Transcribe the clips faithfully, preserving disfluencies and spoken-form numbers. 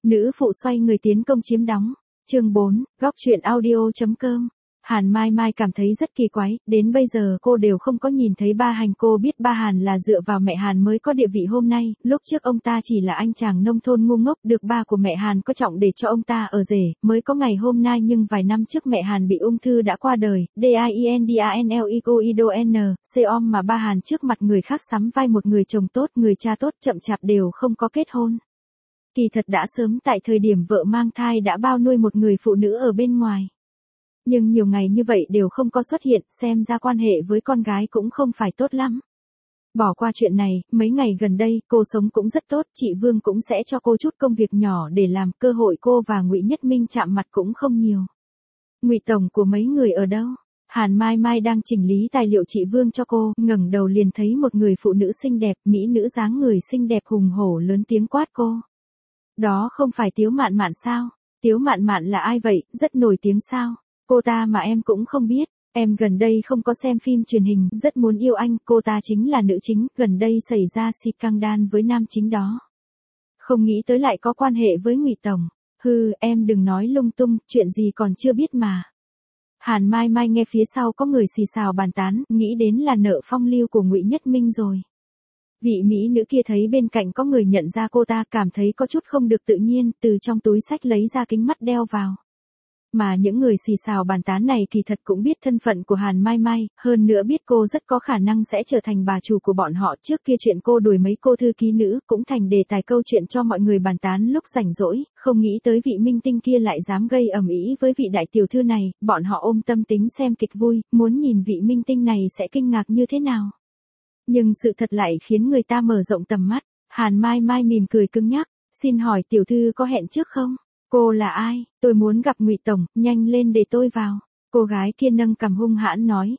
Nữ phụ xoay người tiến công chiếm đóng. Chương bốn, góc truyện audio.com. Hàn Mai Mai cảm thấy rất kỳ quái, đến bây giờ cô đều không có nhìn thấy ba Hành. Cô biết ba Hàn là dựa vào mẹ Hàn mới có địa vị hôm nay, lúc trước ông ta chỉ là anh chàng nông thôn ngu ngốc được ba của mẹ Hàn có trọng để cho ông ta ở rể, mới có ngày hôm nay. Nhưng vài năm trước mẹ Hàn bị ung thư đã qua đời, D-I-E-N-D-A-N-L-I-C-O-I-D-O-N, C-O-M mà ba Hàn trước mặt người khác sắm vai một người chồng tốt, người cha tốt chậm chạp đều không có kết hôn. Kỳ thật đã sớm tại thời điểm vợ mang thai đã bao nuôi một người phụ nữ ở bên ngoài. Nhưng nhiều ngày như vậy đều không có xuất hiện, xem ra quan hệ với con gái cũng không phải tốt lắm. Bỏ qua chuyện này, mấy ngày gần đây cô sống cũng rất tốt, chị Vương cũng sẽ cho cô chút công việc nhỏ để làm, cơ hội cô và Ngụy Nhất Minh chạm mặt cũng không nhiều. Ngụy tổng của mấy người ở đâu? Hàn Mai Mai đang chỉnh lý tài liệu chị Vương cho cô, ngẩng đầu liền thấy một người phụ nữ xinh đẹp, mỹ nữ dáng người xinh đẹp hùng hổ lớn tiếng quát cô. Đó không phải Tiếu Mạn Mạn sao? Tiếu Mạn Mạn là ai vậy, rất nổi tiếng sao? Cô ta mà em cũng không biết, em gần đây không có xem phim truyền hình, rất muốn yêu anh, cô ta chính là nữ chính, gần đây xảy ra scandal với nam chính đó. Không nghĩ tới lại có quan hệ với Ngụy tổng. Hừ, em đừng nói lung tung, chuyện gì còn chưa biết mà. Hàn Mai Mai nghe phía sau có người xì xào bàn tán, nghĩ đến là nợ phong lưu của Ngụy Nhất Minh rồi. Vị mỹ nữ kia thấy bên cạnh có người nhận ra cô ta, cảm thấy có chút không được tự nhiên, từ trong túi xách lấy ra kính mắt đeo vào. Mà những người xì xào bàn tán này kỳ thật cũng biết thân phận của Hàn Mai Mai, hơn nữa biết cô rất có khả năng sẽ trở thành bà chủ của bọn họ. Trước kia chuyện cô đuổi mấy cô thư ký nữ cũng thành đề tài câu chuyện cho mọi người bàn tán lúc rảnh rỗi, không nghĩ tới vị minh tinh kia lại dám gây ầm ĩ với vị đại tiểu thư này, bọn họ ôm tâm tính xem kịch vui, muốn nhìn vị minh tinh này sẽ kinh ngạc như thế nào. Nhưng sự thật lại khiến người ta mở rộng tầm mắt. Hàn Mai Mai mỉm cười cứng nhắc, xin hỏi tiểu thư có hẹn trước không? Cô là ai? Tôi muốn gặp Ngụy tổng, nhanh lên để tôi vào. Cô gái kia nâng cằm hung hãn nói,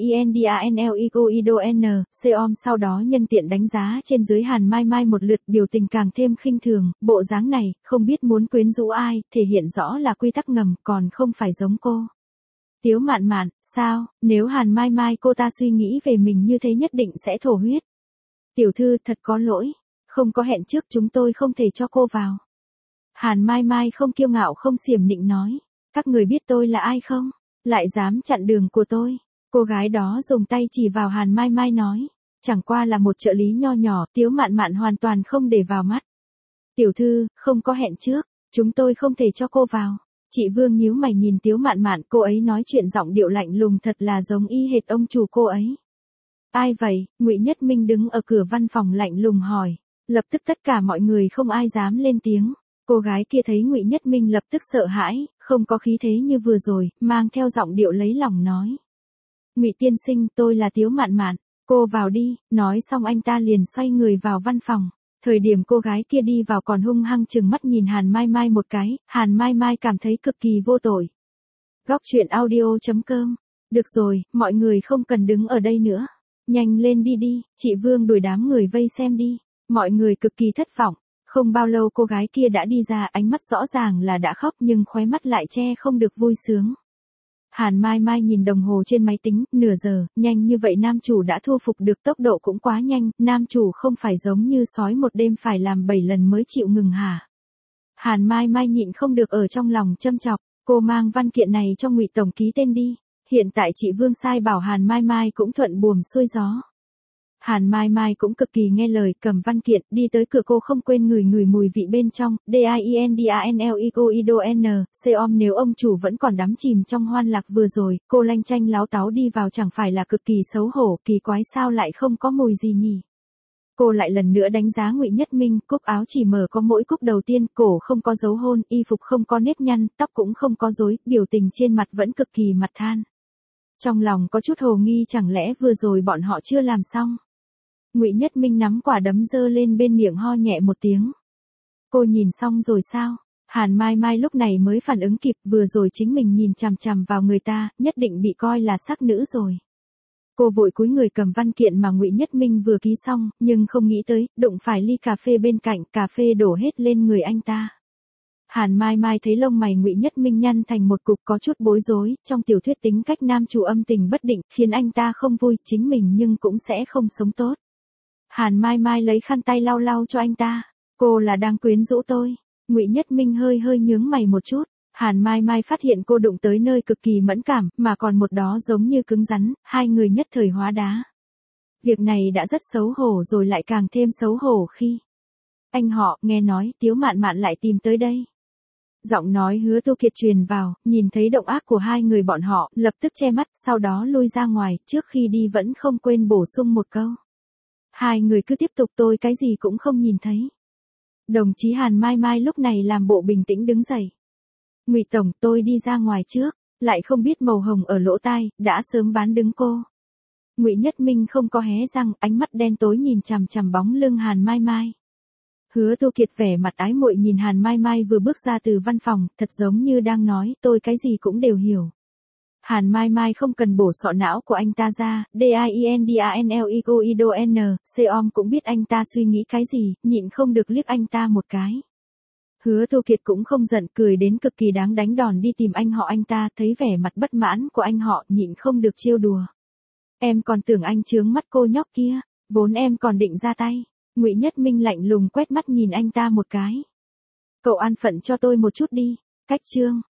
D-I-E-N-D-A-N-L-I-C-O-I-D-O-N, C-O-M sau đó nhân tiện đánh giá trên dưới Hàn Mai Mai một lượt, biểu tình càng thêm khinh thường, bộ dáng này, không biết muốn quyến rũ ai, thể hiện rõ là quy tắc ngầm, còn không phải giống cô. Tiếu Mạn Mạn, sao, nếu Hàn Mai Mai cô ta suy nghĩ về mình như thế nhất định sẽ thổ huyết. Tiểu thư thật có lỗi, không có hẹn trước chúng tôi không thể cho cô vào. Hàn Mai Mai không kiêu ngạo không xiểm nịnh nói, các người biết tôi là ai không? Lại dám chặn đường của tôi. Cô gái đó dùng tay chỉ vào Hàn Mai Mai nói, chẳng qua là một trợ lý nho nhỏ, Tiếu Mạn Mạn hoàn toàn không để vào mắt. Tiểu thư, không có hẹn trước, chúng tôi không thể cho cô vào. Chị Vương nhíu mày nhìn Tiếu Mạn Mạn, cô ấy nói chuyện giọng điệu lạnh lùng thật là giống y hệt ông chủ cô ấy. Ai vậy? Ngụy Nhất Minh đứng ở cửa văn phòng lạnh lùng hỏi. Lập tức tất cả mọi người không ai dám lên tiếng. Cô gái kia thấy Ngụy Nhất Minh lập tức sợ hãi, không có khí thế như vừa rồi, mang theo giọng điệu lấy lòng nói. Ngụy tiên sinh, tôi là Tiếu Mạn Mạn, cô vào đi. Nói xong anh ta liền xoay người vào văn phòng. Thời điểm cô gái kia đi vào còn hung hăng trừng mắt nhìn Hàn Mai Mai một cái, Hàn Mai Mai cảm thấy cực kỳ vô tội. Góc truyện audio.com. Được rồi, mọi người không cần đứng ở đây nữa. Nhanh lên đi đi, chị Vương đuổi đám người vây xem đi. Mọi người cực kỳ thất vọng. Không bao lâu cô gái kia đã đi ra, ánh mắt rõ ràng là đã khóc nhưng khóe mắt lại che không được vui sướng. Hàn Mai Mai nhìn đồng hồ trên máy tính, nửa giờ, nhanh như vậy nam chủ đã thu phục được, tốc độ cũng quá nhanh, nam chủ không phải giống như sói một đêm phải làm bảy lần mới chịu ngừng hả? Hàn Mai Mai nhịn không được ở trong lòng châm chọc, cô mang văn kiện này cho Ngụy tổng ký tên đi. Hiện tại chị Vương sai bảo Hàn Mai Mai cũng thuận buồm xuôi gió. Hàn Mai Mai cũng cực kỳ nghe lời, cầm văn kiện, đi tới cửa cô không quên ngửi ngửi mùi vị bên trong, D-I-E-N-D-A-N-L-I-C-O-I-D-O-N, C-O-M nếu ông chủ vẫn còn đắm chìm trong hoan lạc vừa rồi, cô lanh chanh láo táo đi vào chẳng phải là cực kỳ xấu hổ, kỳ quái sao lại không có mùi gì nhỉ? Cô lại lần nữa đánh giá Ngụy Nhất Minh, cúc áo chỉ mở có mỗi cúc đầu tiên, cổ không có dấu hôn, y phục không có nếp nhăn, tóc cũng không có rối, biểu tình trên mặt vẫn cực kỳ mặt than. Trong lòng có chút hồ nghi chẳng lẽ vừa rồi bọn họ chưa làm xong. Ngụy Nhất Minh nắm quả đấm giơ lên bên miệng ho nhẹ một tiếng. Cô nhìn xong rồi sao? Hàn Mai Mai lúc này mới phản ứng kịp, vừa rồi chính mình nhìn chằm chằm vào người ta, nhất định bị coi là sắc nữ rồi. Cô vội cúi người cầm văn kiện mà Ngụy Nhất Minh vừa ký xong, nhưng không nghĩ tới, đụng phải ly cà phê bên cạnh, cà phê đổ hết lên người anh ta. Hàn Mai Mai thấy lông mày Ngụy Nhất Minh nhăn thành một cục có chút bối rối, trong tiểu thuyết tính cách nam chủ âm tình bất định, khiến anh ta không vui, chính mình nhưng cũng sẽ không sống tốt. Hàn Mai Mai lấy khăn tay lau lau cho anh ta, cô là đang quyến rũ tôi. Ngụy Nhất Minh hơi hơi nhướng mày một chút. Hàn Mai Mai phát hiện cô đụng tới nơi cực kỳ mẫn cảm, mà còn một đó giống như cứng rắn, hai người nhất thời hóa đá. Việc này đã rất xấu hổ rồi lại càng thêm xấu hổ khi anh họ nghe nói Tiếu Mạn Mạn lại tìm tới đây. Giọng nói Hứa Tu Kiệt truyền vào, nhìn thấy động tác của hai người bọn họ, lập tức che mắt, sau đó lui ra ngoài, trước khi đi vẫn không quên bổ sung một câu. Hai người cứ tiếp tục, tôi cái gì cũng không nhìn thấy. Đồng chí Hàn Mai Mai lúc này làm bộ bình tĩnh đứng dậy. Ngụy tổng, tôi đi ra ngoài trước, lại không biết màu hồng ở lỗ tai, đã sớm bán đứng cô. Ngụy Nhất Minh không có hé răng, ánh mắt đen tối nhìn chằm chằm bóng lưng Hàn Mai Mai. Hứa Tu Kiệt vẻ mặt ái muội nhìn Hàn Mai Mai vừa bước ra từ văn phòng, thật giống như đang nói, tôi cái gì cũng đều hiểu. Hàn Mai Mai không cần bổ sọ não của anh ta ra, D I E N D A N L I C O I D O N, C-om cũng biết anh ta suy nghĩ cái gì, nhịn không được liếc anh ta một cái. Hứa Tu Kiệt cũng không giận, cười đến cực kỳ đáng đánh đòn đi tìm anh họ anh ta, thấy vẻ mặt bất mãn của anh họ, nhịn không được trêu đùa. Em còn tưởng anh chướng mắt cô nhóc kia, vốn em còn định ra tay. Ngụy Nhất Minh lạnh lùng quét mắt nhìn anh ta một cái. Cậu an phận cho tôi một chút đi. Cách chương